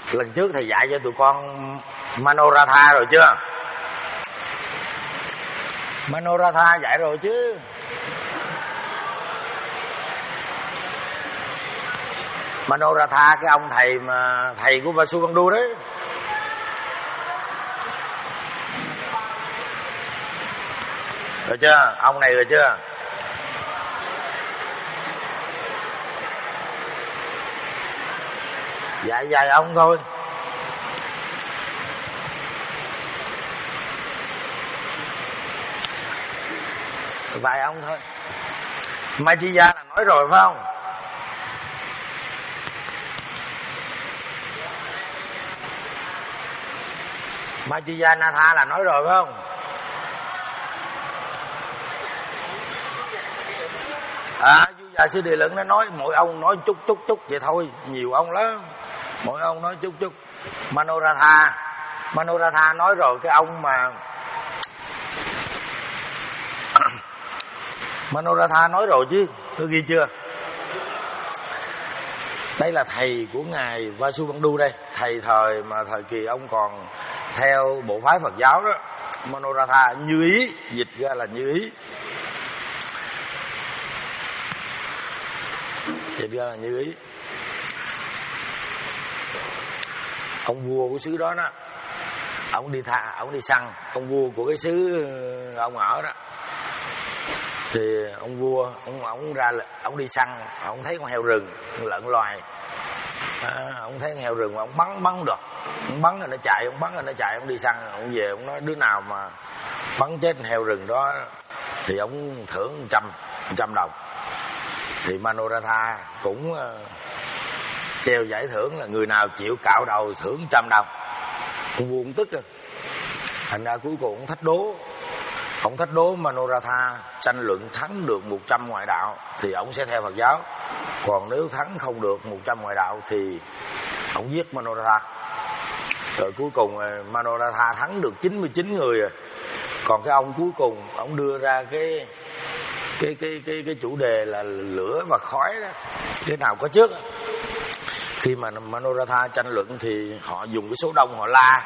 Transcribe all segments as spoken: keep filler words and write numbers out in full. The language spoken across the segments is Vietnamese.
Lần trước thầy dạy cho tụi con Manoratha rồi chưa? Manoratha dạy rồi chứ. Manoratha cái ông thầy mà thầy của Vasubandhu đấy. Rồi chưa? Ông này rồi chưa? Dạy vài ông thôi. Vài ông thôi. Machiya là nói rồi phải không? Machiya Natha là nói rồi phải không? À, Vua già sư Địa Luận nó nói mỗi ông nói chút chút chút vậy thôi, nhiều ông lắm. Mỗi ông nói chút chút. Manoratha, Manoratha nói rồi cái ông mà Manoratha nói rồi chứ, tôi ghi chưa? Đây là thầy của ngài Vasubandhu đây, thầy thời mà thời kỳ ông còn theo bộ phái Phật giáo đó. Manoratha Như Ý, dịch ra là Như Ý. Dịch ra là Như Ý. Ông vua của xứ đó đó, ông đi tha, ông đi săn, ông vua của cái xứ ông ở đó. Thì ông vua, ông ông ra, ông đi săn, ông thấy con heo rừng, con lợn loài, à, ông thấy con heo rừng mà ông bắn bắn được, ông bắn rồi nó chạy, ông bắn rồi nó chạy, ông đi săn, ông về ông nói đứa nào mà bắn chết con heo rừng đó thì ông thưởng trăm trăm đồng. Thì Manoratha cũng uh, treo giải thưởng là người nào chịu cạo đầu thưởng trăm đồng. Ông vua cũng tức rồi. Thành ra cuối cùng ông thách đố. Ông thách đố Manoratha tranh luận thắng được một trăm ngoại đạo thì ông sẽ theo Phật giáo. Còn nếu thắng không được một trăm ngoại đạo thì ông giết Manoratha. Rồi cuối cùng Manoratha thắng được chín mươi chín người rồi. Còn cái ông cuối cùng ông đưa ra cái cái cái cái cái chủ đề là lửa và khói đó, cái nào có trước. Khi mà Manoratha tranh luận thì họ dùng cái số đông họ la,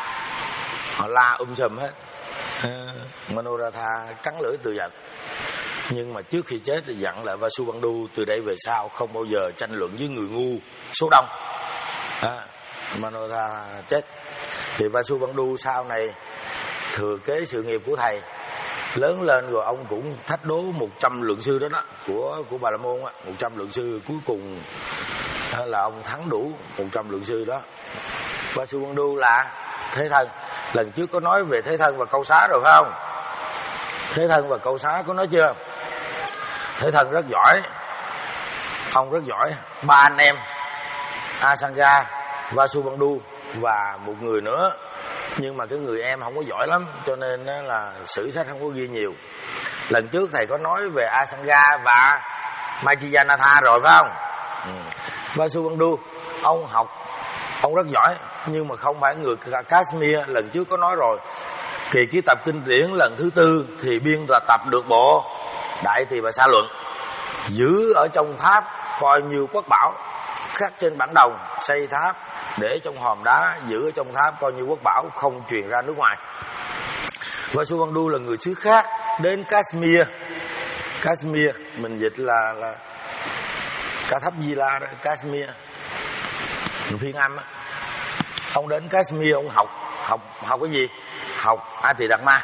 họ la um sùm hết. Manoratha cắn lưỡi tự giận. Nhưng mà trước khi chết thì dặn lại Vasubandhu từ đây về sau không bao giờ tranh luận với người ngu số đông. à, Manoratha chết. Thì Vasubandhu sau này thừa kế sự nghiệp của thầy, lớn lên rồi ông cũng thách đố một trăm lượng sư đó đó của của Bà La Môn á, một trăm lượng sư cuối cùng là ông thắng đủ một trăm lượng sư đó. Vasubandhu là thế thân. Lần trước có nói về thế thân và câu xá rồi phải không? Thế thân và câu xá có nói chưa? Thế thân rất giỏi, ông rất giỏi. Ba anh em Asanga, Vasubandhu và một người nữa, nhưng mà cái người em không có giỏi lắm cho nên là sử sách không có ghi nhiều. Lần trước thầy có nói về Asanga và Machiyanatha rồi phải không? ừ. Vasubandhu ông học, ông rất giỏi nhưng mà không phải người Kashmir. Lần trước có nói rồi, kỳ ký tập kinh điển lần thứ tư thì biên là tập được bộ Đại Tỳ Bà Sa Luận, giữ ở trong tháp coi như quốc bảo, khắc trên bản đồng, xây tháp để trong hòm đá, giữ ở trong tháp coi như quốc bảo, không truyền ra nước ngoài. Vasubandhu là người xứ khác đến Kashmir. Kashmir mình dịch là là Kathapjila đó, Kashmir phiên âm á. Ông đến Kashmir ông học học học cái gì? Học A Tỳ Đạt Ma.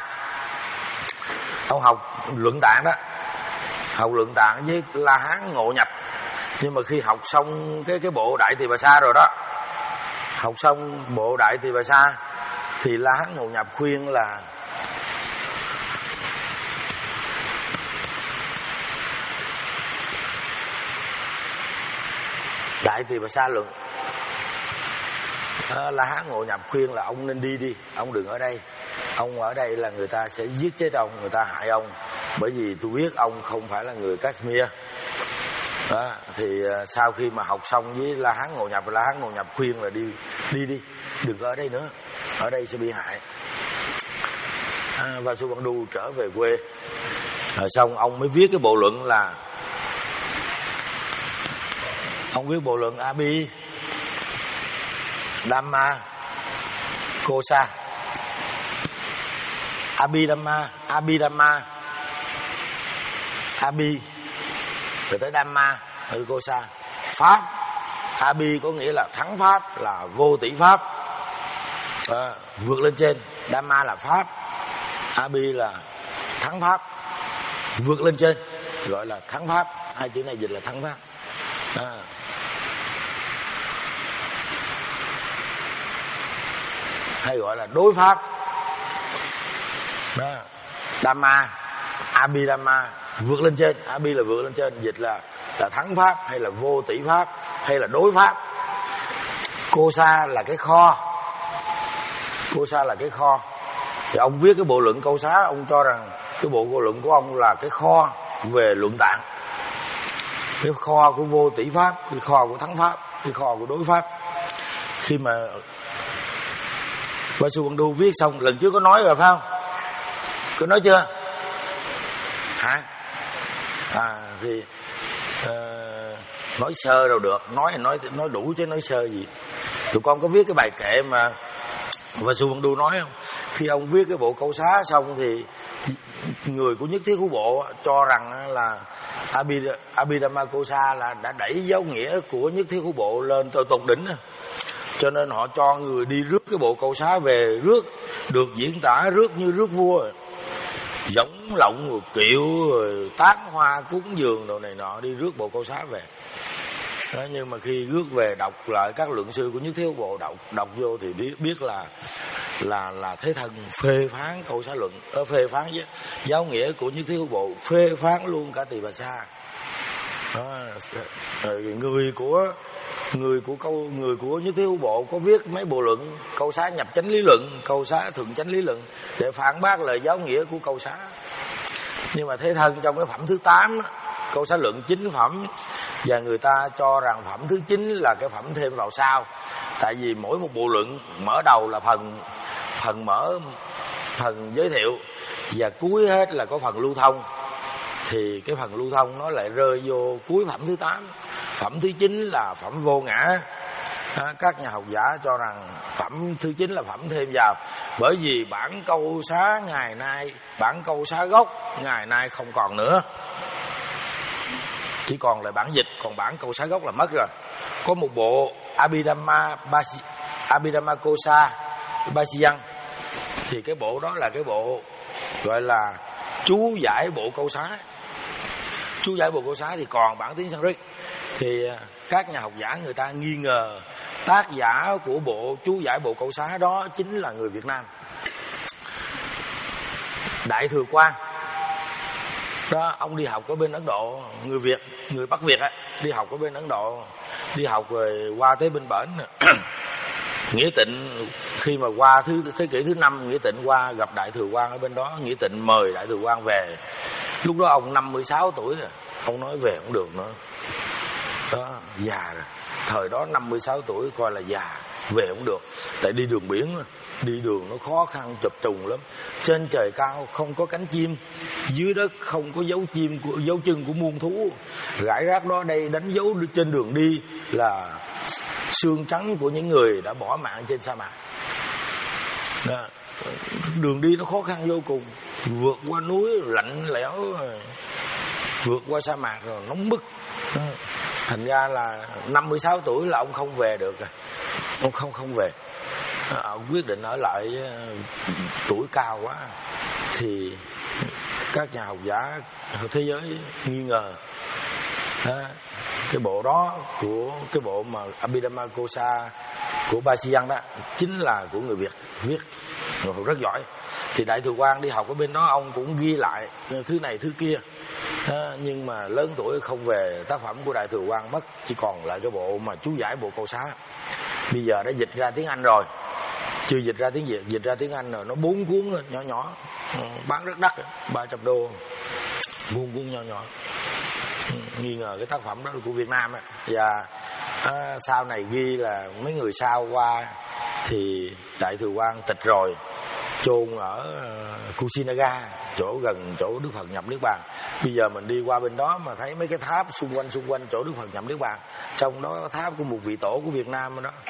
Ông học luận tạng đó, học luận tạng với La Hán Ngộ Nhập. Nhưng mà khi học xong cái cái bộ Đại Tỳ Bà Sa rồi đó, học xong bộ Đại Tỳ Bà Sa thì La Hán Ngộ Nhập khuyên là Đại Tỳ Bà Sa Luận, à, La Hán Ngộ Nhập khuyên là ông nên đi đi, ông đừng ở đây. Ông ở đây là người ta sẽ giết chết ông, người ta hại ông. Bởi vì tôi biết ông không phải là người Kashmir đó. Thì uh, sau khi mà học xong với La Hán Ngộ Nhập, La Hán Ngộ Nhập khuyên là đi đi đi, đừng ở đây nữa, ở đây sẽ bị hại. à, Vasubandhu trở về quê rồi xong ông mới viết cái bộ luận là ông viết bộ luận Abi. Dhamma Kosa, Abhidhamma, Abhidhamma, Abhi rồi tới Dhamma rồi Kosa. Pháp, Abhi có nghĩa là thắng pháp, là vô tỷ pháp, à, vượt lên trên. Dhamma là pháp, Abhi là thắng pháp, vượt lên trên, gọi là thắng pháp. Hai chữ này dịch là thắng pháp. À. Hay gọi là đối pháp. Đó. Dhamma, Abhidhamma, vượt lên trên. Abhi là vượt lên trên, dịch là là thắng pháp hay là vô tỷ pháp hay là đối pháp. Kosa là cái kho. Kosa là cái kho. Thì ông viết cái bộ luận Câu Xá, ông cho rằng cái bộ luận của ông là cái kho về luận tạng, cái kho của vô tỷ pháp, cái kho của thắng pháp, cái kho của đối pháp. Khi mà Vasubandhu viết xong, lần trước có nói rồi phải không? Có nói chưa? Hả? À thì uh, nói sơ đâu được, nói nói nói đủ chứ nói sơ gì. Tụi con có viết cái bài kệ mà Vasubandhu nói không? Khi ông viết cái bộ Câu Xá xong thì người của Nhất Thiết Hữu Bộ cho rằng là Abhidhamma Kosa là đã đẩy giáo nghĩa của Nhất Thiết Hữu Bộ lên tới tột đỉnh, cho nên họ cho người đi rước cái bộ Câu Xá về, rước được diễn tả rước như rước vua, giống lộng rồi kiệu rồi tán hoa cúng dường đồ này nọ, đi rước bộ Câu Xá về. Đó, nhưng mà khi rước về đọc lại các luận sư của Nhất Thiết Hữu Bộ, đọc đọc vô thì biết biết là là là Thế Thân phê phán Câu Xá luận, ở phê phán với giáo nghĩa của Nhất Thiết Hữu Bộ, phê phán luôn cả Tỳ Bà Sa. Đó, người của người của câu người của Nhất Thiết Hữu Bộ có viết mấy bộ luận Câu Xá nhập chánh lý luận, Câu Xá thượng chánh lý luận để phản bác lời giáo nghĩa của Câu Xá. Nhưng mà Thế Thân trong cái phẩm thứ tám, Câu Xá luận chính phẩm, và người ta cho rằng phẩm thứ chín là cái phẩm thêm vào sau. Tại vì mỗi một bộ luận mở đầu là phần phần mở phần giới thiệu, và cuối hết là có phần lưu thông, thì cái phần lưu thông nó lại rơi vô cuối phẩm thứ tám. Phẩm thứ chín là phẩm vô ngã. À, các nhà học giả cho rằng phẩm thứ chín là phẩm thêm vào, bởi vì bản Câu Xá ngày nay, bản Câu Xá gốc ngày nay không còn nữa, chỉ còn lại bản dịch, còn bản Câu Xá gốc là mất rồi. Có một bộ Abhidhamma Basi, Abhidhamma Kosa Basiyan, thì cái bộ đó là cái bộ gọi là chú giải bộ Câu Xá. Chú giải bộ Câu Xá thì còn bản tiếng Sanskrit, thì các nhà học giả người ta nghi ngờ tác giả của bộ chú giải bộ Câu Xá đó chính là người Việt Nam, Đại Thừa Quang. Đó, ông đi học ở bên Ấn Độ, người Việt, người Bắc Việt á, đi học ở bên Ấn Độ, đi học rồi qua tới bên bển. Nghĩa Tịnh khi mà qua thứ thế kỷ thứ năm, Nghĩa Tịnh qua gặp Đại Thừa Quang ở bên đó, Nghĩa Tịnh mời Đại Thừa Quang về. Lúc đó ông năm mươi sáu tuổi rồi, ông nói về không được nữa. Đó, già rồi. Thời đó năm mươi sáu tuổi coi là già, về không được. Tại đi đường biển, đi đường nó khó khăn chập trùng lắm. Trên trời cao không có cánh chim, dưới đất không có dấu chim của dấu chân của muôn thú. Rải rác đó đây đánh dấu trên đường đi là xương trắng của những người đã bỏ mạng trên sa mạc. Đó, đường đi nó khó khăn vô cùng, vượt qua núi lạnh lẽo, vượt qua sa mạc rồi nóng bức. Thành ra là năm mươi sáu tuổi là ông không về được, ông không không về. Ông quyết định ở lại, tuổi cao quá thì các nhà học giả thế giới nghi ngờ đó, cái bộ đó của cái bộ mà Abhidhamma Kosa của Basiyan đó chính là của người Việt viết, rất giỏi. Thì Đại Thừa Quang đi học ở bên đó, ông cũng ghi lại thứ này thứ kia đó, nhưng mà lớn tuổi không về tác phẩm của Đại Thừa Quang, mất chỉ còn lại cái bộ mà chú giải bộ Câu Xá. Bây giờ đã dịch ra tiếng Anh rồi, chưa dịch ra tiếng Việt, dịch ra tiếng Anh rồi, nó bốn cuốn rồi, nhỏ nhỏ, bán rất đắt, ba trăm đô, bốn cuốn nhỏ nhỏ. Nghi ngờ cái tác phẩm đó là của Việt Nam ấy. Và à, sau này ghi là mấy người sau qua thì Đại Thừa Quang tịch rồi, chôn ở uh, Kusinaga, chỗ gần chỗ Đức Phật nhập Niết Bàn. Bây giờ mình đi qua bên đó mà thấy mấy cái tháp xung quanh xung quanh chỗ Đức Phật nhập Niết Bàn, trong đó tháp của một vị tổ của Việt Nam đó,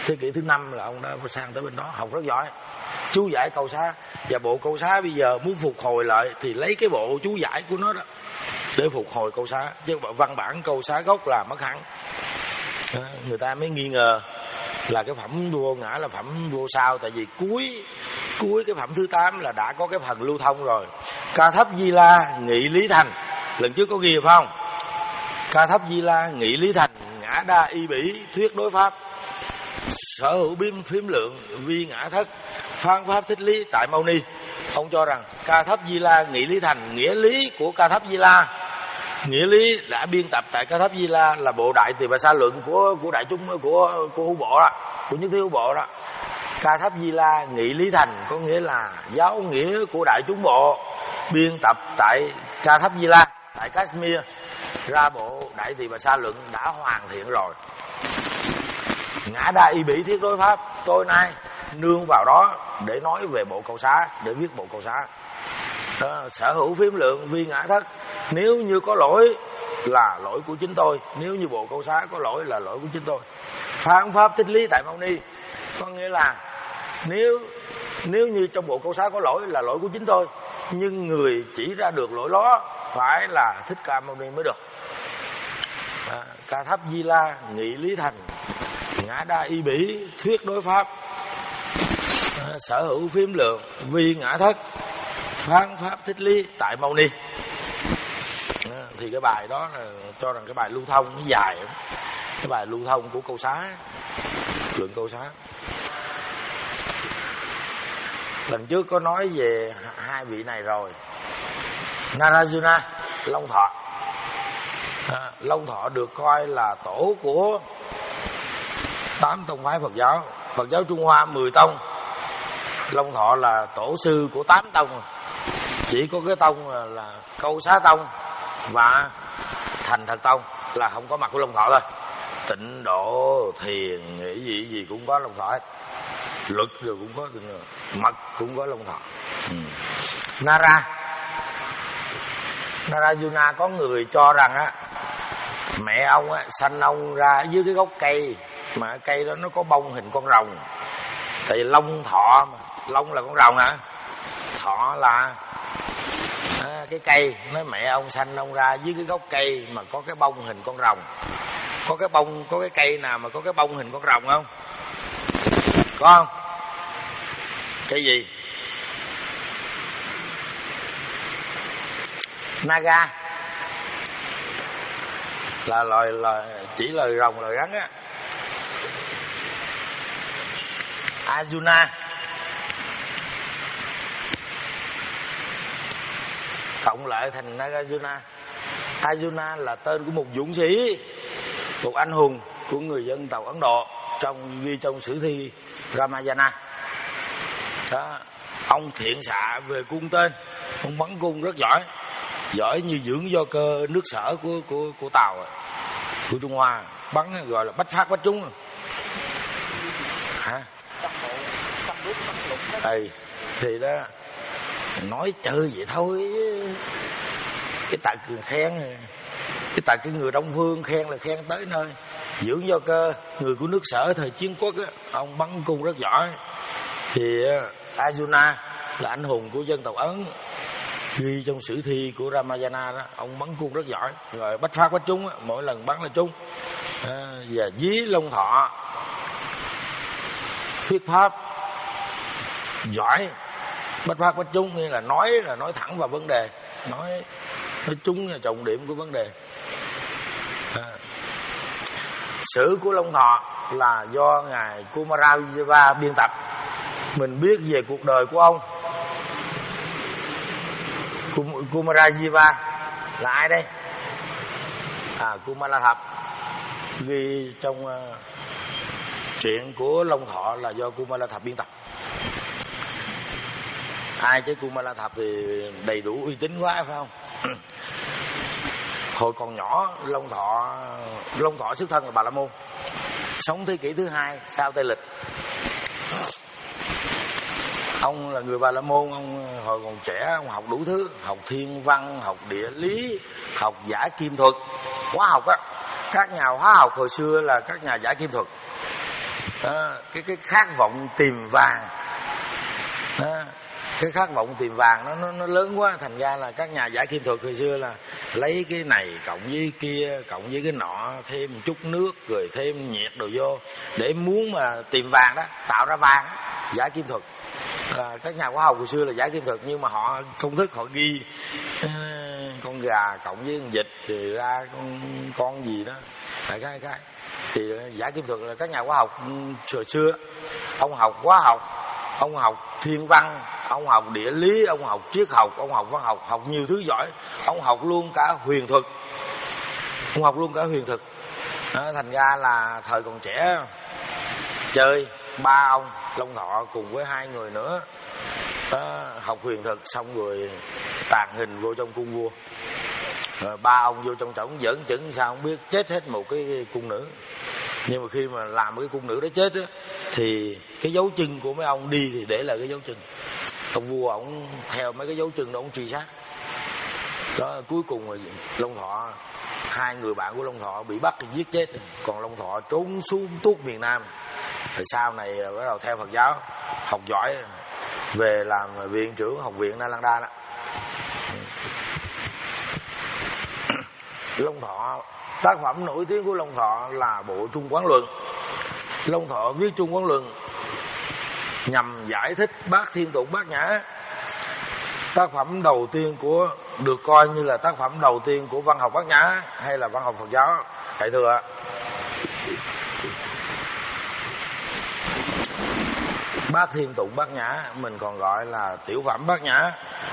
thế kỷ thứ năm là ông đã sang tới bên đó học rất giỏi, chú giải câu xá. Và bộ câu xá bây giờ muốn phục hồi lại thì lấy cái bộ chú giải của nó đó để phục hồi câu xá, chứ văn bản câu xá gốc là mất hẳn. À, người ta mới nghi ngờ là cái phẩm vô ngã là phẩm vô sao, tại vì cuối cuối cái phẩm thứ tám là đã có cái phần lưu thông rồi. Ca thấp di la nghị lý thành, lần trước có ghi phải không? Ca thấp di la nghị lý thành, ngã đa y bỉ thuyết đối pháp, sở hữu biếm phiếm lượng vi ngã thất, phán pháp thích lý tại Mâu Ni. Ông cho rằng ca thấp di la nghị lý thành, nghĩa lý của ca thấp di la, nghĩa lý đã biên tập tại ca thấp di la là bộ đại tỳ bà sa luận của của đại chúng của của hữu bộ đó, của nhất thiết hữu bộ đó. Ca thấp di la nghị lý thành có nghĩa là giáo nghĩa của đại chúng bộ biên tập tại ca thấp di la tại Kashmir ra bộ đại tỳ bà sa luận đã hoàn thiện rồi. Ngã đa y bỉ thiết đối pháp, tôi nay nương vào đó để nói về bộ câu xá, để viết bộ câu xá. Đó, sở hữu phiếm lượng vi ngã thất, nếu như có lỗi là lỗi của chính tôi, nếu như bộ câu xá có lỗi là lỗi của chính tôi. Phán pháp thích lý tại Mâu Ni, có nghĩa là nếu nếu như trong bộ câu xá có lỗi là lỗi của chính tôi, nhưng người chỉ ra được lỗi đó phải là Thích Ca Mâu Ni mới được. À, ca thấp di la nghị lý thành, ngã đa y bỉ thuyết đối pháp, à, sở hữu phiếm lượng vi ngã thất, phán pháp thích lý tại Mâu Ni. À, thì cái bài đó là cho rằng cái bài lưu thông nó dài lắm. Cái bài lưu thông của câu xá, luận câu xá. Lần trước có nói về hai vị này rồi. Narayana, Long Thọ. À, Long Thọ được coi là tổ của tám tông phái Phật giáo. Phật giáo Trung Hoa mười tông, Long Thọ là tổ sư của tám tông. Chỉ có cái tông là, là Câu Xá Tông và Thành Thật Tông là không có mặt của Long Thọ thôi. Tịnh độ, thiền, nghĩ gì gì cũng có Long Thọ hết. Luật rồi cũng có, mật cũng có Long Thọ. ừ. Nara Narayana có người cho rằng á, mẹ ông á sanh ông ra dưới cái gốc cây, mà cái cây đó nó có bông hình con rồng. Tại vì Long Thọ mà, Long là con rồng hả, Thọ là à, cái cây. Nói mẹ ông sanh ông ra dưới cái gốc cây mà có cái bông hình con rồng. Có cái bông, có cái cây nào mà có cái bông hình con rồng không? Có không? Cái gì? Naga là loài loài chỉ lời rồng lời rắn á. Arjuna cộng lại thành Nagarjuna. Arjuna là tên của một dũng sĩ, một anh hùng của người dân tộc Ấn Độ, trong ghi trong sử thi Ramayana. Đó, ông thiện xạ về cung tên, ông bắn cung rất giỏi, giỏi như dưỡng do cơ nước sở của của của Tàu, của Trung Hoa, bắn gọi là bách phát bách trúng. Hả? Ừ, thì đó nói chơi vậy thôi. Cái tật khen, cái tật cái người Đông Phương khen là khen tới nơi. Dưỡng do cơ, người của nước sở thời chiến quốc á, ông bắn cung rất giỏi. Thì Arjuna là anh hùng của dân tộc Ấn, ghi trong sử thi của Ramayana đó, ông bắn cung rất giỏi, rồi bách phát bách trúng, mỗi lần bắn là trúng. À, và dí Long Thọ thuyết pháp giỏi, bách phát bách trúng, nghĩa là nói là nói thẳng vào vấn đề, nói nói trúng là trọng điểm của vấn đề. À, sử của Long Thọ là do ngài Kumarajiva biên tập. Mình biết về cuộc đời của ông. Kumarajiva là ai đây? À, Kumala Thập ghi trong uh, truyện của Long Thọ là do Kumala Thập biên tập. Ai chứ Kumala Thập thì đầy đủ uy tín quá phải không? Hồi còn nhỏ, Long Thọ Long Thọ xuất thân là Bà La Môn, sống thế kỷ thứ hai sau Tây Lịch. Ông là người Bà La Môn, ông hồi còn trẻ ông học đủ thứ, học thiên văn, học địa lý, học giả kim thuật, hóa học á. Các nhà hóa học hồi xưa là các nhà giả kim thuật. Đó, cái cái khát vọng tìm vàng. Đó, cái khát vọng tìm vàng nó nó nó lớn quá, thành ra là các nhà giải kim thuật hồi xưa là lấy cái này cộng với kia cộng với cái nọ, thêm một chút nước rồi thêm nhiệt đồ vô để muốn mà tìm vàng đó, tạo ra vàng. Giải kim thuật là các nhà khoa học hồi xưa là giải kim thuật, nhưng mà họ công thức họ ghi uh, con gà cộng với con vịt thì ra con, con gì đó lại cái cái thì giải kim thuật là các nhà khoa học hồi xưa. Ông học hóa học, ông học thiên văn, ông học địa lý, ông học triết học, ông học văn học, học nhiều thứ giỏi, ông học luôn cả huyền thuật, ông học luôn cả huyền thuật. Đó, thành ra là thời còn trẻ chơi ba ông Long Thọ cùng với hai người nữa đó, học huyền thuật xong rồi tàn hình vô trong cung vua. Rồi ba ông vô trong trỏng giỡn chừng sao không biết, chết hết một cái cung nữ. Nhưng mà khi mà làm cái cung nữ đó chết á, thì cái dấu chân của mấy ông đi thì để lại cái dấu chân. Ông vua ổng theo mấy cái dấu chân đó ổng truy sát. Đó, cuối cùng rồi Long Thọ, hai người bạn của Long Thọ bị bắt giết chết, còn Long Thọ trốn xuống tuốt miền Nam. Rồi sau này bắt đầu theo Phật giáo, học giỏi về làm viện trưởng học viện Nalanda đó. Long Thọ, tác phẩm nổi tiếng của Long Thọ là bộ Trung Quán Luận. Long Thọ viết Trung Quán Luận nhằm giải thích Bát Thiên Tụng Bát Nhã. Tác phẩm đầu tiên của được coi như là tác phẩm đầu tiên của văn học Bát Nhã hay là văn học Phật giáo Đại thừa. Bát Thiên Tụng Bát Nhã mình còn gọi là tiểu phẩm Bát Nhã.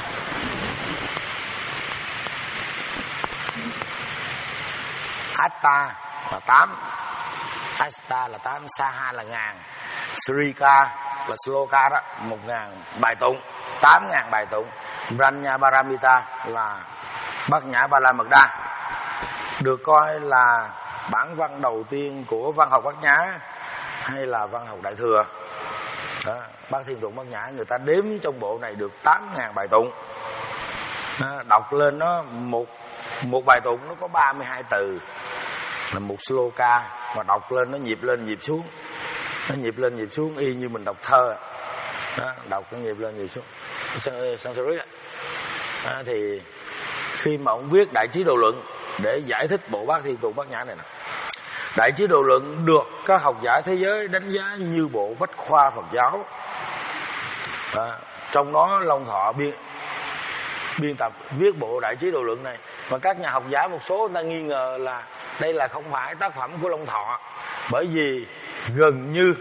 Asta là tám, Asta là tám, Saha là ngàn, Srika là sloka đó, một ngàn bài tụng, tám ngàn bài tụng. Brahma Paramita là Bát Nhã Ba La Mật Đa, được coi là bản văn đầu tiên của văn học Bát Nhã hay là văn học Đại thừa. Đó, Bát Thiên Tụng Bát Nhã người ta đếm trong bộ này được tám ngàn bài tụng. Đó, đọc lên nó một một bài tụng nó có ba mươi hai từ là một sloka, mà đọc lên nó nhịp lên nhịp xuống, nó nhịp lên nhịp xuống y như mình đọc thơ. Đó, đọc nó nhịp lên nhịp xuống Sanskrit. Đó, thì khi mà ông viết Đại Trí Độ Luận để giải thích bộ Bát Thiên Tụng Bát Nhã này nè, Đại Trí Độ Luận được các học giả thế giới đánh giá như bộ bách khoa Phật giáo. Đó, trong đó Long Thọ biên biên tập viết bộ Đại Trí Độ Luận này, mà các nhà học giả một số người ta nghi ngờ là đây là không phải tác phẩm của Long Thọ, bởi vì gần như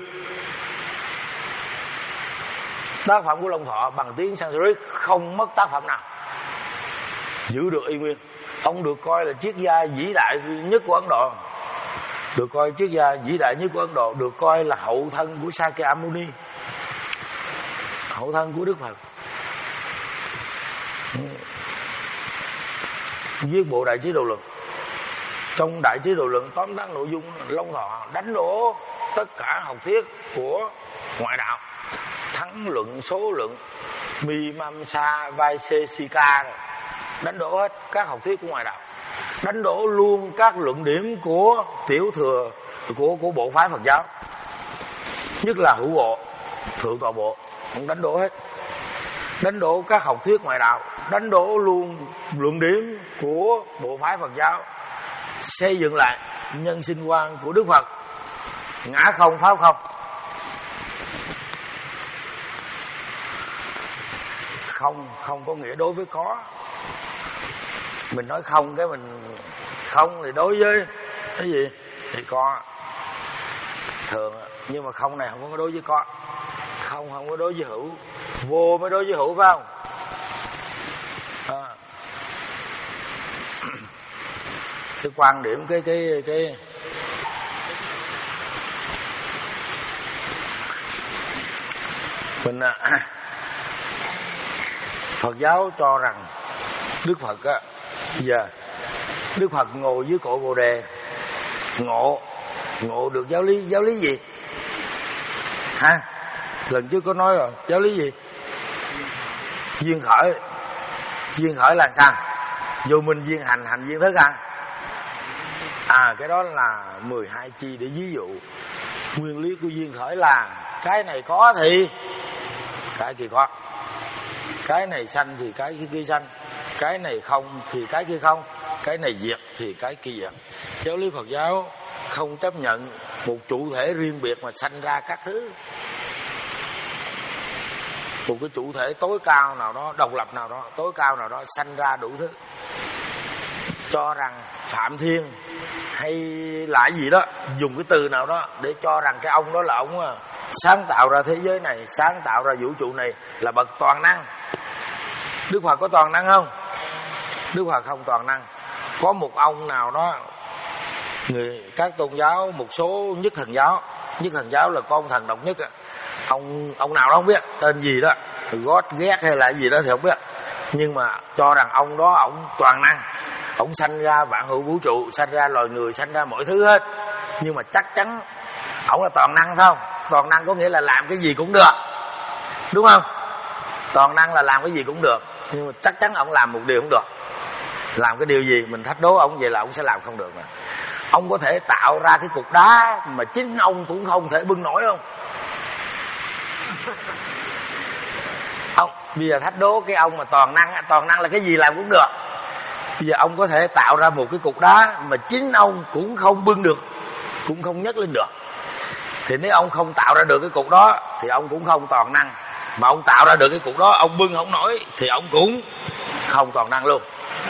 tác phẩm của Long Thọ bằng tiếng Sanskrit không mất tác phẩm nào, giữ được y nguyên. Ông được coi là triết gia vĩ đại nhất của Ấn Độ, được coi triết gia vĩ đại nhất của Ấn Độ, được coi là hậu thân của Sakyamuni, hậu thân của Đức Phật. Viết bộ Đại Trí Độ Luận. Trong Đại Trí Độ Luận tóm tắt nội dung Long Thọ đánh đổ tất cả học thuyết của ngoại đạo, thắng luận, số luận, Mimamsa, Vaisesika, đánh đổ hết các học thuyết của ngoại đạo, đánh đổ luôn các luận điểm của tiểu thừa của của bộ phái Phật giáo, nhất là hữu bộ, thượng tọa bộ, cũng đánh đổ hết, đánh đổ các học thuyết ngoại đạo, đánh đổ luôn luận điểm của bộ phái Phật giáo, xây dựng lại nhân sinh quan của Đức Phật, ngã không pháp không. Không không có nghĩa đối với có. Mình nói không cái mình không thì đối với cái gì thì có thường, nhưng mà không này không có đối với có, không không có đối với hữu, vô mới đối với hữu, phải không? À. Cái quan điểm cái cái cái mình à, Phật giáo cho rằng Đức Phật á, giờ Đức Phật ngồi dưới cội Bồ Đề, ngộ ngộ được giáo lý. Giáo lý gì ha? Lần trước có nói rồi, giáo lý gì? Duyên khởi. Duyên khởi là sao? Vô minh duyên hành, hành duyên thức à? À, cái đó là mười hai chi để ví dụ. Nguyên lý của duyên khởi là cái này có thì cái kia có, cái này sanh thì cái kia sanh, cái này không thì cái kia không, cái này diệt thì cái kia diệt. Giáo lý Phật giáo không chấp nhận một chủ thể riêng biệt mà sanh ra các thứ, một cái chủ thể tối cao nào đó, độc lập nào đó, tối cao nào đó sanh ra đủ thứ. Cho rằng Phạm Thiên hay là gì đó, dùng cái từ nào đó để cho rằng cái ông đó là ông sáng tạo ra thế giới này, sáng tạo ra vũ trụ này, là bậc toàn năng. Đức Phật có toàn năng không? Đức Phật không toàn năng. Có một ông nào đó, người các tôn giáo, một số nhất thần giáo, nhất thần giáo là con thần độc nhất, ông ông nào đó không biết tên gì đó, gót ghét hay là gì đó thì không biết, nhưng mà cho rằng ông đó ông toàn năng, ông sanh ra vạn hữu vũ trụ, sanh ra loài người, sanh ra mọi thứ hết, nhưng mà chắc chắn ông là toàn năng phải không? Toàn năng có nghĩa là làm cái gì cũng được, đúng không? Toàn năng là làm cái gì cũng được, nhưng mà chắc chắn ông làm một điều không được. Làm cái điều gì mình thách đố ông vậy là ông sẽ làm không được nè. Ông có thể tạo ra cái cục đá mà chính ông cũng không thể bưng nổi không? Ông bây giờ thách đố cái ông mà toàn năng, toàn năng là cái gì làm cũng được. Bây giờ ông có thể tạo ra một cái cục đá mà chính ông cũng không bưng được, cũng không nhấc lên được. Thì nếu ông không tạo ra được cái cục đó thì ông cũng không toàn năng. Mà ông tạo ra được cái cục đó ông bưng không nổi thì ông cũng không toàn năng luôn.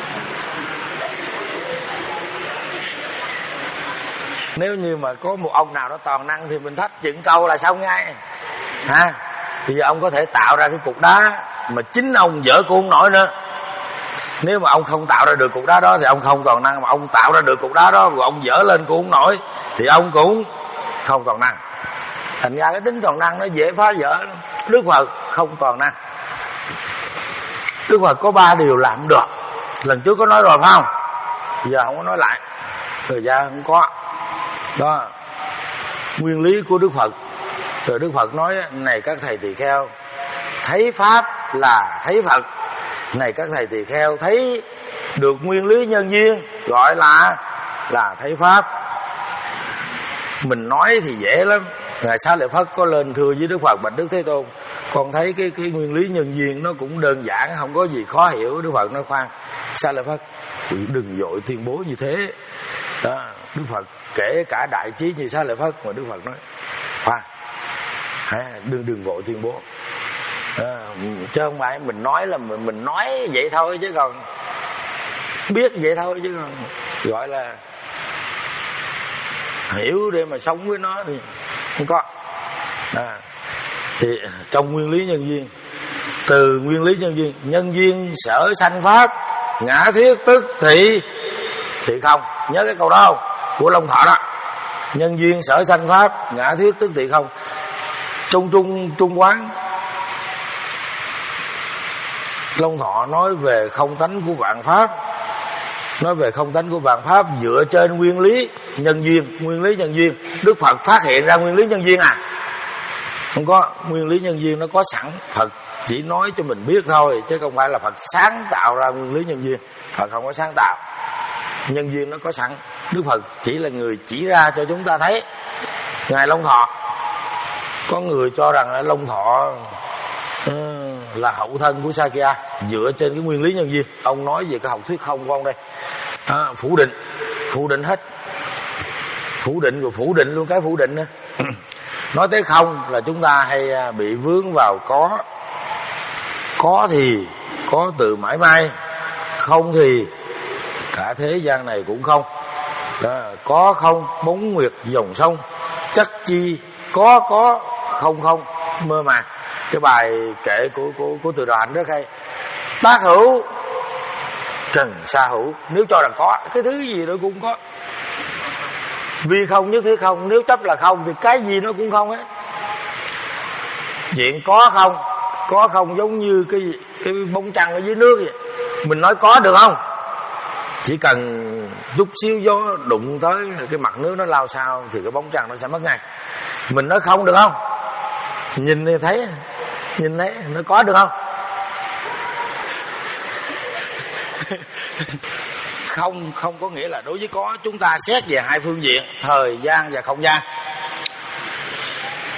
Nếu như mà có một ông nào đó toàn năng thì mình thách chừng câu là xong ngay ha. Bây giờ ông có thể tạo ra cái cục đá mà chính ông dở cũng không nổi nữa. Nếu mà ông không tạo ra được cục đá đó thì ông không toàn năng. Mà ông tạo ra được cục đá đó rồi ông dở lên cũng không nổi thì ông cũng không toàn năng. Thành ra cái tính toàn năng nó dễ phá vỡ. Đức Phật không toàn năng. Đức Phật có ba điều làm được. Lần trước có nói rồi phải không? Giờ không có nói lại, thời gian không có. Đó, nguyên lý của Đức Phật. Rồi Đức Phật nói: này các thầy tỳ kheo, thấy Pháp là thấy Phật. Này các thầy tỳ kheo, thấy được nguyên lý nhân duyên gọi là là thấy Pháp. Mình nói thì dễ lắm. Ngài Xá Lợi Phất có lên thưa với Đức Phật: bạch Đức Thế Tôn, con thấy cái cái nguyên lý nhân duyên nó cũng đơn giản, không có gì khó hiểu. Đức Phật nói: khoan, Xá Lợi Phất, đừng vội tuyên bố như thế. Đó, Đức Phật kể cả đại trí như Xá Lợi Phất mà Đức Phật nói: khoan, đừng đừng vội tuyên bố. À, chứ không phải mình nói là mình, mình nói vậy thôi, chứ còn biết vậy thôi, chứ còn gọi là hiểu để mà sống với nó thì không có. À, thì trong nguyên lý nhân duyên, từ nguyên lý nhân duyên, nhân duyên sở sanh pháp, ngã thiết tức thị thị không. Nhớ cái câu đó không? Của Long Thọ đó. Nhân duyên sở sanh pháp, ngã thiết tức thị không. Trung trung trung quán Long Thọ nói về không tánh của vạn pháp, nói về không tánh của vạn pháp dựa trên nguyên lý nhân duyên. Nguyên lý nhân duyên Đức Phật phát hiện ra nguyên lý nhân duyên à? Không có. Nguyên lý nhân duyên nó có sẵn, Phật chỉ nói cho mình biết thôi, chứ không phải là Phật sáng tạo ra nguyên lý nhân duyên. Phật không có sáng tạo. Nhân duyên nó có sẵn, Đức Phật chỉ là người chỉ ra cho chúng ta thấy. Ngài Long Thọ, có người cho rằng là Long Thọ ừ, là hậu thân của Sakya dựa trên cái nguyên lý nhân duyên. Ông nói về cái học thuyết không của ông đây, à, phủ định, phủ định hết, phủ định rồi phủ định luôn cái phủ định nữa. Nói tới không là chúng ta hay bị vướng vào có. Có thì có từ mãi mãi, không thì cả thế gian này cũng không. Đó, có không bóng nguyệt dòng sông, chắc chi có có không không mơ màng. Cái bài kệ của của của Từ Đà Hạnh rất hay. Tác hữu trần sa hữu. Nếu cho rằng có, cái thứ gì nó cũng có. Vì không nhất thiết không. Nếu chấp là không thì cái gì nó cũng không hết. Chuyện có không, có không giống như cái cái bóng trăng ở dưới nước vậy. Mình nói có được không? Chỉ cần chút xíu gió đụng tới cái mặt nước nó lao sao thì cái bóng trăng nó sẽ mất ngay. Mình nói không được không? Nhìn thì thấy, nhìn thấy nó có được không? Không, không có nghĩa là đối với có chúng ta xét về hai phương diện, thời gian và không gian.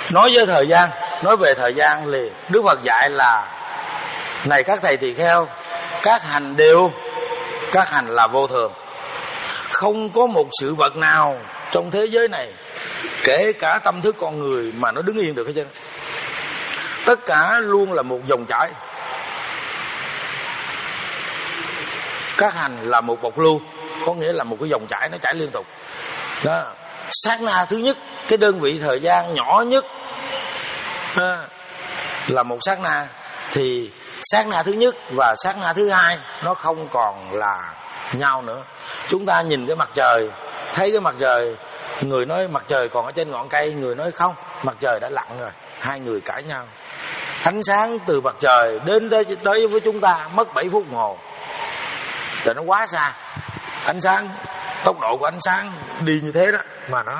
Nói với thời gian, nói về thời gian thì Đức Phật dạy là: này các thầy tỳ kheo, các hành đều, các hành là vô thường. Không có một sự vật nào trong thế giới này, kể cả tâm thức con người, mà nó đứng yên được hết trơn. Tất cả luôn là một dòng chảy. Các hành là một bộc lưu, có nghĩa là một cái dòng chảy nó chảy liên tục. Đó. Sát na thứ nhất, cái đơn vị thời gian nhỏ nhất ha, là một sát na. Thì sát na thứ nhất và sát na thứ hai nó không còn là nhau nữa. Chúng ta nhìn cái mặt trời, thấy cái mặt trời, người nói mặt trời còn ở trên ngọn cây, người nói không, mặt trời đã lặn rồi. Hai người cãi nhau. Ánh sáng từ mặt trời đến tới, tới với chúng ta mất bảy phút đồng hồ, rồi nó quá xa. Ánh sáng, tốc độ của ánh sáng đi như thế đó, mà nó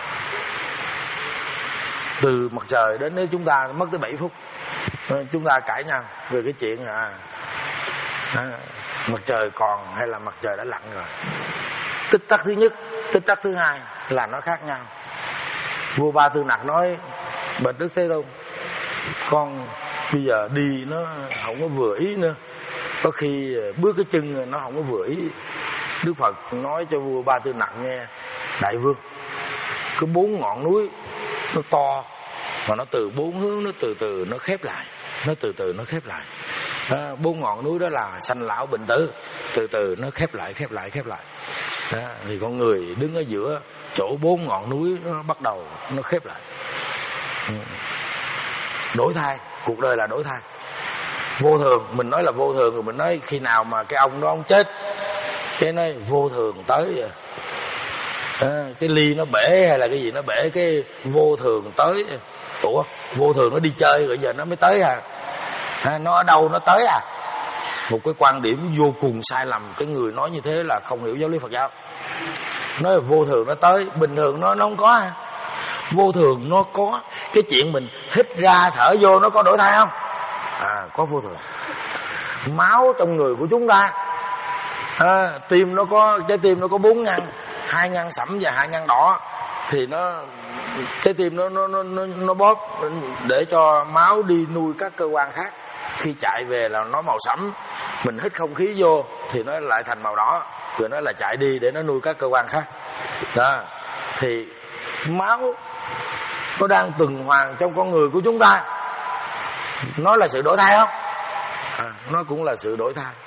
từ mặt trời đến với chúng ta mất tới bảy phút. Chúng ta cãi nhau về cái chuyện à, à mặt trời còn hay là mặt trời đã lặn rồi. Tích tắc thứ nhất, tích tắc thứ hai là nó khác nhau. Vua Ba Tư Nặc nói: bạch Đức Thế Tôn, con bây giờ đi nó không có vừa ý nữa, có khi bước cái chân nó không có vừa ý. Đức Phật nói cho vua Ba Tư Nặc nghe: đại vương, cái bốn ngọn núi nó to, mà nó từ bốn hướng nó từ từ nó khép lại, nó từ từ nó khép lại. À, bốn ngọn núi đó là sanh lão bệnh tử, từ từ nó khép lại, khép lại, khép lại. Đó, thì con người đứng ở giữa chỗ bốn ngọn núi nó bắt đầu nó khép lại. Ừ. Đổi thay, cuộc đời là đổi thay. Vô thường, mình nói là vô thường, rồi mình nói khi nào mà cái ông đó ông chết, cái nói vô thường tới rồi. À, cái ly nó bể hay là cái gì nó bể, cái vô thường tới. Ủa, vô thường nó đi chơi rồi giờ nó mới tới à? À, nó ở đâu nó tới à? Một cái quan điểm vô cùng sai lầm. Cái người nói như thế là không hiểu giáo lý Phật giáo. Nói là vô thường nó tới, bình thường nó, nó không có à? Vô thường nó có. Cái chuyện mình hít ra thở vô nó có đổi thay không? À, có vô thường. Máu trong người của chúng ta, à, tim nó có, trái tim nó có bốn ngăn, hai ngăn sẫm và hai ngăn đỏ. Thì nó, cái tim nó nó nó nó bóp để cho máu đi nuôi các cơ quan khác. Khi chạy về là nó màu sẫm, mình hít không khí vô thì nó lại thành màu đỏ, rồi nó là chạy đi để nó nuôi các cơ quan khác. Đó. Thì máu nó đang tuần hoàn trong con người của chúng ta. Nó là sự đổi thay không? À, nó cũng là sự đổi thay.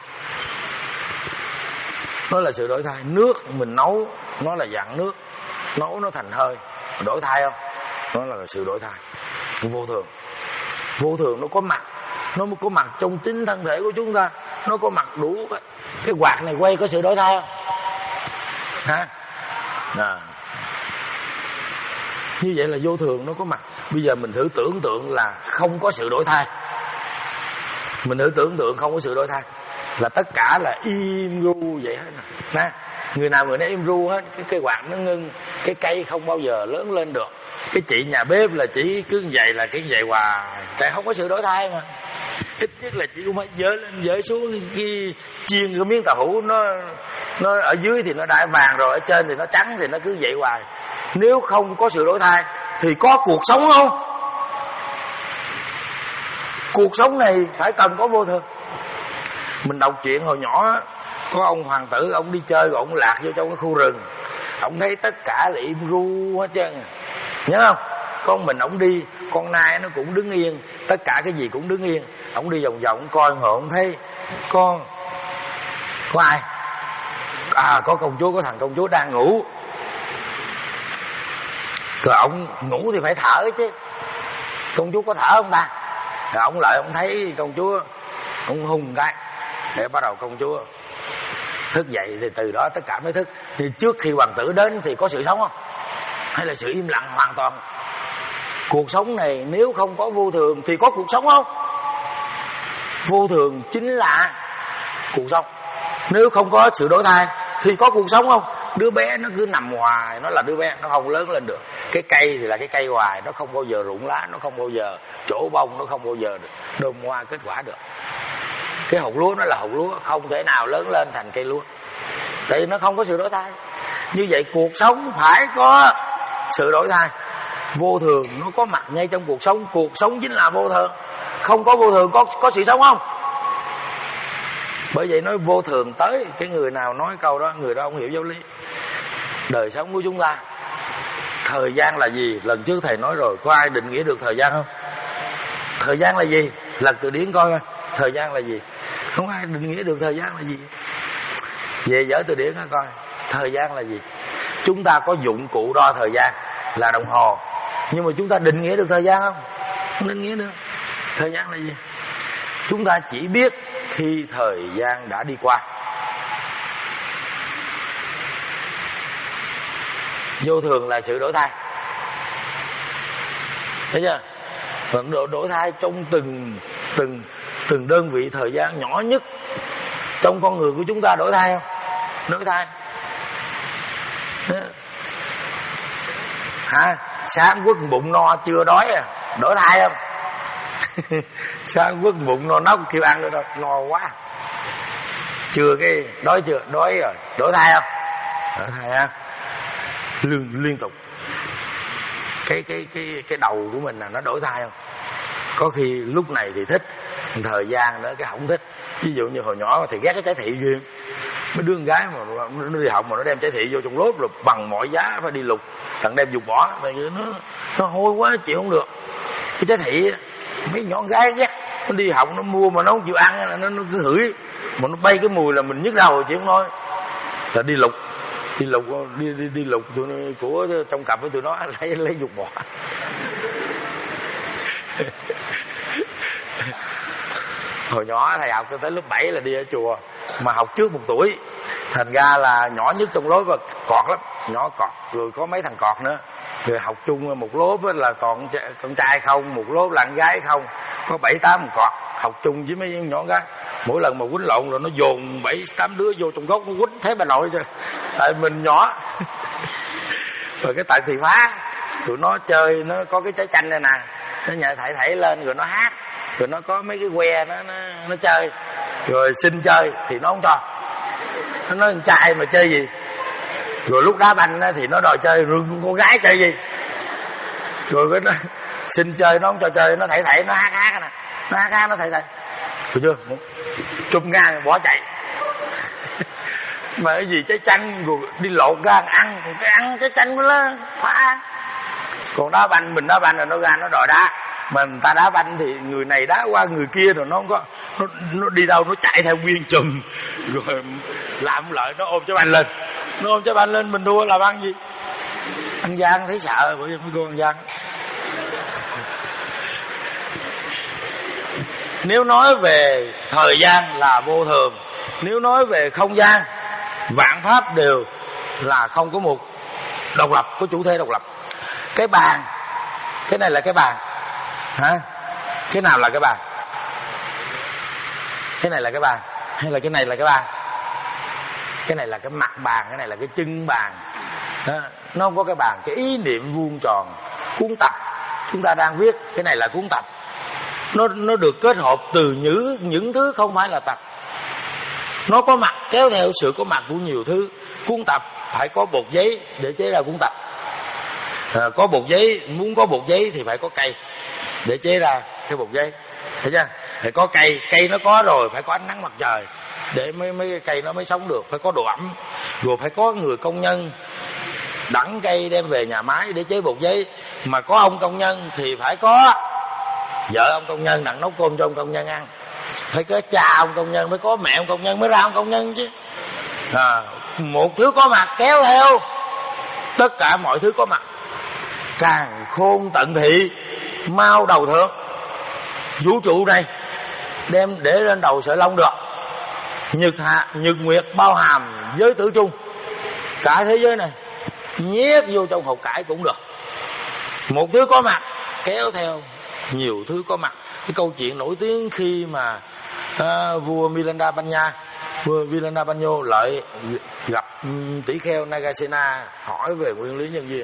Nó là sự đổi thay. Nước mình nấu nó là dạng nước, nấu nó thành hơi, đổi thay không? Nó là sự đổi thay. Vô thường. Vô thường nó có mặt, nó có mặt trong chính thân thể của chúng ta, nó có mặt đủ. Cái quạt này quay có sự đổi thay không? Hả? À. Như vậy là vô thường nó có mặt. Bây giờ mình thử tưởng tượng là không có sự đổi thay. Mình thử tưởng tượng không có sự đổi thay là tất cả là im ru vậy hết. Nè, người nào người nấy im ru hết, cái cây quạt nó ngưng, cái cây không bao giờ lớn lên được. Cái chị nhà bếp là chỉ cứ như vậy là cái vậy hoài, tại không có sự đổi thay mà. Ít nhất là chị cũng phải dỡ lên dỡ xuống, khi chiên cái miếng tàu hũ nó nó ở dưới thì nó đã vàng rồi, ở trên thì nó trắng, thì nó cứ vậy hoài. Nếu không có sự đổi thay thì có cuộc sống không? Cuộc sống này phải cần có vô thường. Mình đọc chuyện hồi nhỏ, có ông hoàng tử, ông đi chơi rồi ông lạc vô trong cái khu rừng, ông thấy tất cả là im ru hết trơn. Nhớ không? Con mình ông đi, con nai nó cũng đứng yên, tất cả cái gì cũng đứng yên. Ông đi vòng vòng coi hồi ông thấy con có ai? À, có công chúa, có thằng công chúa đang ngủ. Rồi ông ngủ thì phải thở chứ. Công chúa có thở không ta? Rồi ông lại ông thấy công chúa, ông hùng cái, để bắt đầu công chúa thức dậy, thì từ đó tất cả mới thức. Thì trước khi hoàng tử đến thì có sự sống không? Hay là sự im lặng hoàn toàn? Cuộc sống này nếu không có vô thường thì có cuộc sống không? Vô thường chính là cuộc sống. Nếu không có sự đổi thay thì có cuộc sống không? Đứa bé nó cứ nằm hoài, nó là đứa bé, nó không lớn lên được. Cái cây thì là cái cây hoài, nó không bao giờ rụng lá, nó không bao giờ trổ bông, nó không bao giờ đơm hoa kết quả được. Cái hột lúa nó là hột lúa, không thể nào lớn lên thành cây lúa, tại vì nó không có sự đổi thay. Như vậy cuộc sống phải có sự đổi thay. Vô thường nó có mặt ngay trong cuộc sống. Cuộc sống chính là vô thường. Không có vô thường có có sự sống không? Bởi vậy nói vô thường tới. Cái người nào nói câu đó, người đó không hiểu giáo lý đời sống của chúng ta. Thời gian là gì? Lần trước thầy nói rồi. Có ai định nghĩa được thời gian không? Thời gian là gì? Lật từ điển coi coi. Thời gian là gì? Không ai định nghĩa được thời gian là gì. Về dở từ điển coi. Thời gian là gì? Chúng ta có dụng cụ đo thời gian là đồng hồ. Nhưng mà chúng ta định nghĩa được thời gian không? Không định nghĩa được. Thời gian là gì? Chúng ta chỉ biết khi thời gian đã đi qua. Vô thường là sự đổi thay. Thấy chưa? Đổi, đổi thay trong từng từng từng đơn vị thời gian nhỏ nhất trong con người của chúng ta đổi thay không? Đổi thay. Hả? Sáng quất bụng no chưa đói à? Đổi thay không? Sáng quất bụng no nó kêu ăn được đâu, no quá. Chưa cái đói chưa? Đói rồi. Đổi thay không? Đổi thay ha. Liên, liên tục. Cái cái cái cái đầu của mình là nó đổi thay không? Có khi lúc này thì thích, thời gian nữa cái không thích. Ví dụ như hồi nhỏ thì ghét cái trái thị duyên. Mấy đứa con gái mà nó đi học mà nó đem trái thị vô trong lốp rồi bằng mọi giá phải đi lục, thằng đem dục bỏ, tại vì nó nó hôi quá chịu không được. Cái trái thị mấy nhỏ con gái ghét, nó đi học nó mua mà nó không chịu ăn, nó nó cứ hửi mà nó bay cái mùi là mình nhức đầu chứ không nói. Là đi lục, đi lục đi đi, đi lục tụi nó, của trong cặp với tụi nó lấy lấy dục bỏ. Hồi nhỏ thầy học tới lớp bảy là đi ở chùa, mà học trước một tuổi, thành ra là nhỏ nhất trong lớp và cọt lắm, nhỏ cọt, rồi có mấy thằng cọt nữa, rồi học chung một lớp là toàn con trai không, một lớp là con gái không, có bảy tám cọt học chung với mấy nhỏ gái. Mỗi lần mà quýnh lộn rồi nó dồn bảy tám đứa vô trong góc, nó quýnh thế bà nội chứ, tại mình nhỏ. Rồi cái tại thì phá, tụi nó chơi, nó có cái trái chanh này nè, nó nhảy thảy thảy lên rồi nó hát, rồi nó có mấy cái que nó nó, nó chơi, rồi xin chơi thì nó không cho, nó nói con trai mà chơi gì. Rồi lúc đá banh thì nó đòi chơi, rồi con gái chơi gì. Rồi cái nó xin chơi nó không cho chơi, nó thảy thảy nó hát hát nè, nó hát hát nó thảy thảy, được chưa? Chung ngang bỏ chạy. Mà cái gì trái chanh rồi đi lột ra ăn, còn cái ăn trái chanh nó phá. Còn đá banh, mình đá banh là nó ra nó đòi đá, mà người ta đá banh thì người này đá qua người kia rồi nó không có, nó, nó đi đâu nó chạy theo nguyên chùm, rồi làm lợi nó ôm trái banh lên, nó ôm trái banh lên, mình thua làm ăn gì? Ăn gian thấy sợ, bởi vì mấy cô ăn gian. Nếu nói về thời gian là vô thường, nếu nói về không gian, vạn pháp đều là không có một độc lập, có chủ thể độc lập. Cái bàn, cái này là cái bàn hả? Cái nào là cái bàn? Cái này là cái bàn hay là cái này là cái bàn? Cái này là cái mặt bàn, cái này là cái chân bàn đó. Nó không có cái bàn. Cái ý niệm vuông tròn, cuốn tập chúng ta đang viết, cái này là cuốn tập. Nó nó được kết hợp từ những những thứ không phải là tập. Nó có mặt kéo theo sự có mặt của nhiều thứ. Cuốn tập phải có bột giấy để chế ra cuốn tập. À, có bột giấy, muốn có bột giấy thì phải có cây để chế ra cái bột giấy, thấy chưa? Phải có cây, cây nó có rồi phải có ánh nắng mặt trời để mấy mấy cái cây nó mới sống được, phải có độ ẩm, rồi phải có người công nhân đẵng cây đem về nhà máy để chế bột giấy. Mà có ông công nhân thì phải có vợ ông công nhân đặng nấu cơm cho ông công nhân ăn, phải có cha ông công nhân, mới có mẹ ông công nhân mới ra ông công nhân chứ. À, một thứ có mặt kéo theo tất cả mọi thứ có mặt. Càn khôn tận thị mau đầu thượng. Vũ trụ này đem để lên đầu sợi lông được. Nhật hạ, nhật nguyệt bao hàm giới tử chung. Cả thế giới này nhét vô trong hộp cải cũng được. Một thứ có mặt kéo theo nhiều thứ có mặt. Cái câu chuyện nổi tiếng khi mà à, vua Milinda Banya, vua Milinda Banyo lại gặp um, tỷ kheo Nagasena hỏi về nguyên lý nhân duyên.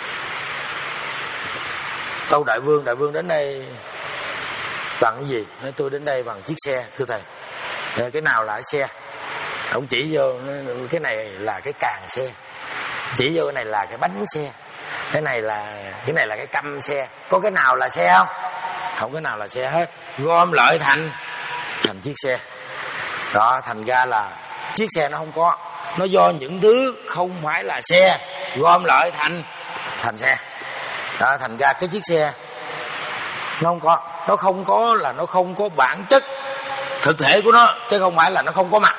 Tâu đại vương, đại vương đến đây bằng cái gì? Nói tôi đến đây bằng chiếc xe, thưa thầy. Cái nào là cái xe? Ông chỉ vô, cái này là cái càng xe. Chỉ vô cái này là cái bánh xe. cái này là cái này là cái căm xe. Có cái nào là xe không? Không cái nào là xe hết. Gom lại thành thành chiếc xe. Đó, thành ra là chiếc xe nó không có, nó do những thứ không phải là xe gom lại thành thành xe. Đó, thành ra cái chiếc xe nó không có, nó không có là nó không có bản chất thực thể của nó, chứ không phải là nó không có mặt.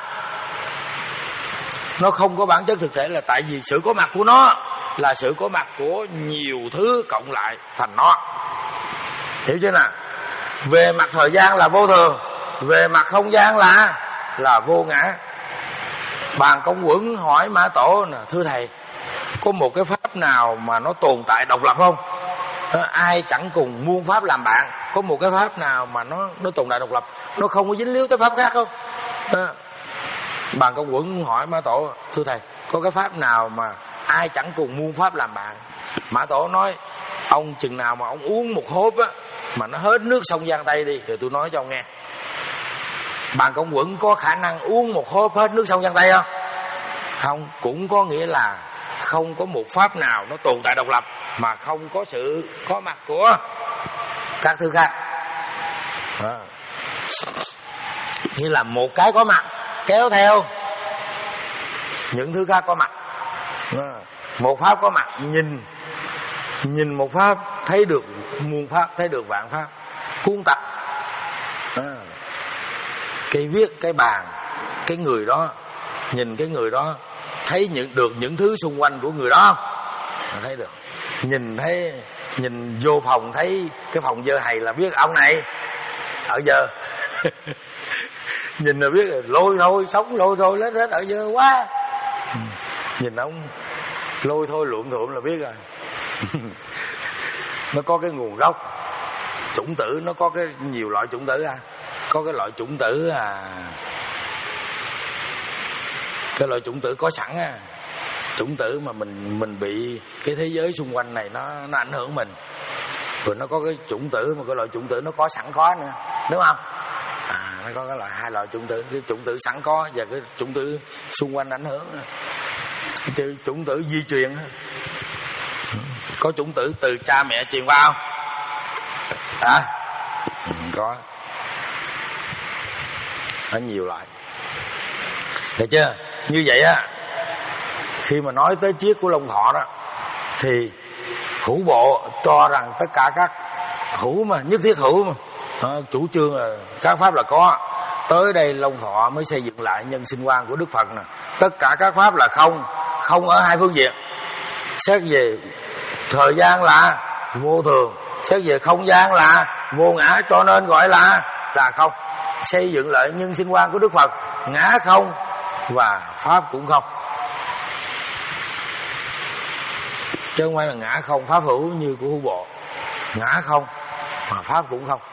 Nó không có bản chất thực thể là tại vì sự có mặt của nó là sự có mặt của nhiều thứ cộng lại thành nó. Hiểu chưa nào? Về mặt thời gian là vô thường, về mặt không gian là là vô ngã. Bàn Công Quẩn hỏi Mã Tổ nè: thưa thầy, có một cái pháp nào mà nó tồn tại độc lập không? Ai chẳng cùng muôn pháp làm bạn. Có một cái pháp nào mà nó nó tồn tại độc lập, nó không có dính líu tới pháp khác không? Bàn Công Quẩn hỏi Mã Tổ: thưa thầy, có cái pháp nào mà ai chẳng cùng muôn pháp làm bạn? Mã Tổ nói: ông chừng nào mà ông uống một hớp á mà nó hết nước sông Giang Tây đi rồi tôi nói cho ông nghe. Bàn Công Quẩn có khả năng uống một hớp hết nước sông Giang Tây không? Không. Cũng có nghĩa là không có một pháp nào nó tồn tại độc lập mà không có sự có mặt của các thứ khác. À. Như là một cái có mặt kéo theo những thứ khác có mặt. À. Một pháp có mặt, nhìn nhìn một pháp thấy được muôn pháp, thấy được vạn pháp, cuốn tập. À. Cái viết, cái bàn, cái người đó, nhìn cái người đó thấy những được những thứ xung quanh của người đó, thấy được. Nhìn thấy nhìn vô phòng thấy cái phòng dơ hầy là biết ông này ở dơ. Nhìn là biết rồi, lôi thôi sống lôi thôi lết hết ở dơ quá. Nhìn ông lôi thôi luộm thuộm là biết rồi. Nó có cái nguồn gốc chủng tử, nó có cái nhiều loại chủng tử à. Có cái loại chủng tử à, cái loại chủng tử có sẵn á, chủng tử mà mình mình bị cái thế giới xung quanh này nó nó ảnh hưởng mình. Rồi nó có cái chủng tử mà cái loại chủng tử nó có sẵn có nữa, đúng không? À, nó có cái loại hai loại chủng tử, cái chủng tử sẵn có và cái chủng tử xung quanh ảnh hưởng. Cái chủng tử di truyền á, có chủng tử từ cha mẹ truyền qua không? À, có. Nó nhiều loại. Được chưa? Như vậy á, khi mà nói tới triết của Long Thọ đó thì hữu bộ cho rằng tất cả các hữu mà nhất thiết hữu mà à, chủ trương là các pháp là có. Tới đây Long Thọ mới xây dựng lại nhân sinh quan của Đức Phật nè. Tất cả các pháp là không, không ở hai phương diện. Xét về thời gian là vô thường, xét về không gian là vô ngã, cho nên gọi là là không. Xây dựng lại nhân sinh quan của Đức Phật, ngã không và pháp cũng không, chứ không phải là ngã không pháp hữu như của Hữu Bộ. Ngã không mà pháp cũng không.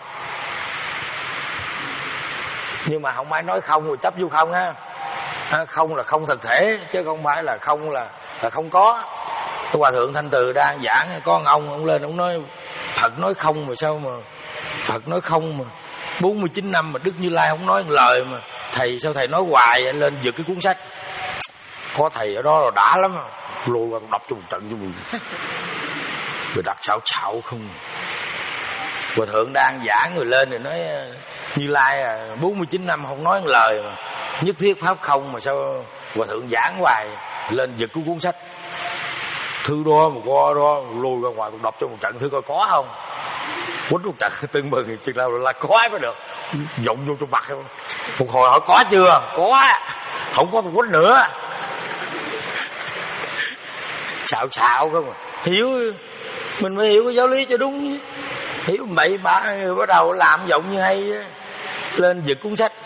Nhưng mà không ai nói không rồi chấp vô không á. Không là không thực thể, chứ không phải là không là là không có. Cái Hòa Thượng Thanh Từ đang giảng, có một ông ông lên ông nói Phật nói không mà sao mà Phật nói không mà bốn mươi chín năm mà Đức Như Lai không nói một lời mà thầy sao thầy nói hoài. Lên giật cái cuốn sách, có thầy ở đó là đã lắm, lôi qua đọc cho một trận cho mình. Rồi đọc xạo xạo không. Hòa Thượng đang giảng người lên rồi nói Như Lai à, bốn mươi chín năm không nói một lời mà nhất thiết pháp không mà sao Hòa Thượng giảng hoài. Lên giật cái cuốn sách, thư đó mà qua đó lôi ra ngoài tôi đọc cho một trận thử coi có không. Quýnh một trận tưng bừng chừng nào là có mới được, dụng vô trong mặt không. Một hồi hỏi có chưa, có, không có tôi quýnh nữa. Xạo xạo không à. Hiểu mình phải hiểu cái giáo lý cho đúng. Hiểu bậy bạ bắt đầu làm giọng như hay lên giật cuốn sách.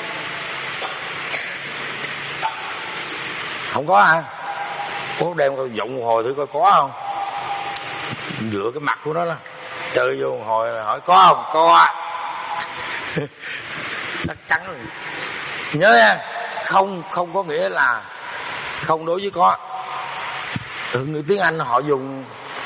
Không có hả? Có đem coi giọng một hồi thử coi có không. Dựa cái mặt của nó đó chơi vô một hồi là hỏi có không? Có. Chắc chắn rồi. Nhớ nha, không không có nghĩa là không đối với có. Người tiếng Anh họ dùng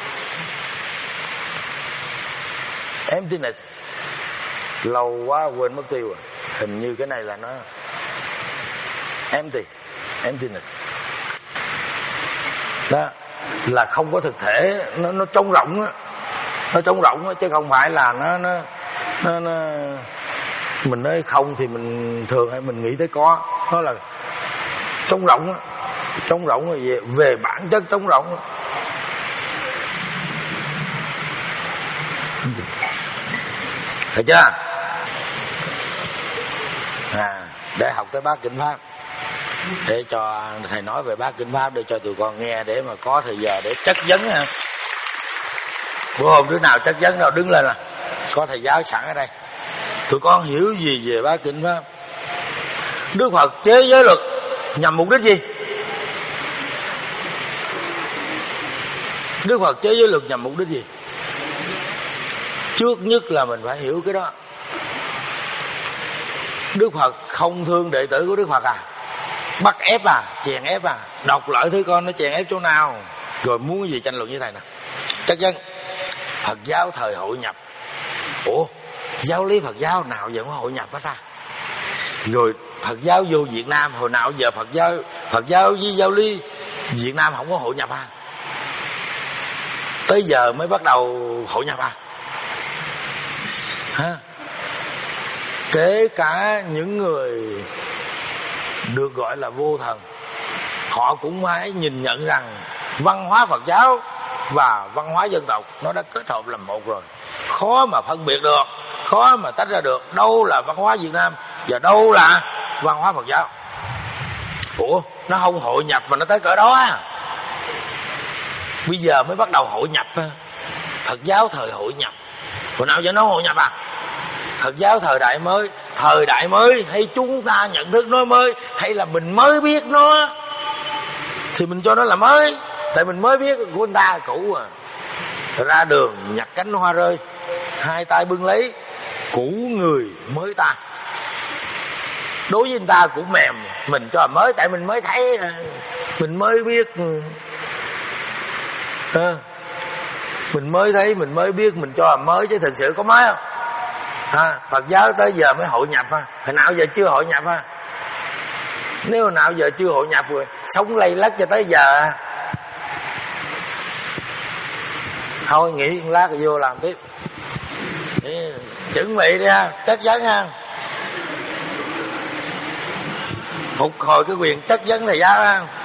emptiness, lâu quá quên mất tiêu rồi. Hình như cái này là nó empty, emptiness đó. là không có thực thể, nó nó trống rỗng á, nó trống rỗng á, chứ không phải là nó nó nó, nó mình nói không thì mình thường hay mình nghĩ tới có, nó là trống rỗng á, trống rỗng là về về bản chất trống rỗng á. Thấy chưa? À, để học tới bát kinh pháp, để cho thầy nói về bát kinh pháp để cho tụi con nghe, để mà có thời giờ để chất vấn ha. Bữa hôm đứa nào chất vấn đâu đứng lên là có thầy giáo sẵn ở đây. Tụi con hiểu gì về bát kinh pháp? Đức Phật chế giới luật nhằm mục đích gì? Đức Phật chế giới luật nhằm mục đích gì? Trước nhất là mình phải hiểu cái đó. Đức Phật không thương đệ tử của Đức Phật à? Bắt ép à? Chèn ép à? Đọc lại thứ con nó chèn ép chỗ nào? Rồi muốn cái gì tranh luận với thầy nè. Chắc chắn Phật giáo thời hội nhập. Ủa, giáo lý Phật giáo nào giờ có hội nhập hết ta? Rồi Phật giáo vô Việt Nam hồi nào giờ Phật giáo Phật giáo với giáo lý Việt Nam không có hội nhập à? Tới giờ mới bắt đầu hội nhập à? Ha? Kể cả những người được gọi là vô thần, họ cũng phải nhìn nhận rằng văn hóa Phật giáo và văn hóa dân tộc nó đã kết hợp làm một rồi. Khó mà phân biệt được, khó mà tách ra được đâu là văn hóa Việt Nam và đâu là văn hóa Phật giáo. Ủa, nó không hội nhập mà nó tới cỡ đó à? Bây giờ mới bắt đầu hội nhập à? Phật giáo thời hội nhập, hồi nào giờ nó hội nhập à? Phật giáo thời đại mới, thời đại mới hay chúng ta nhận thức nó mới, hay là mình mới biết nó thì mình cho nó là mới. Tại mình mới biết của người ta cũ à. Ra đường nhặt cánh hoa rơi, hai tay bưng lấy, cũ người mới ta. Đối với người ta cũng mềm, mình cho là mới, tại mình mới thấy, mình mới biết à, mình mới thấy, mình mới biết, mình cho là mới, chứ thực sự có mới không? À, Phật giáo tới giờ mới hội nhập ha. Hồi nào giờ chưa hội nhập ha? Nếu hồi nào giờ chưa hội nhập rồi sống lây lắc cho tới giờ ha. Thôi nghỉ một lát rồi vô làm tiếp. Chuẩn bị đi ha, chất vấn ha. Phục hồi cái quyền chất vấn thầy giáo ha.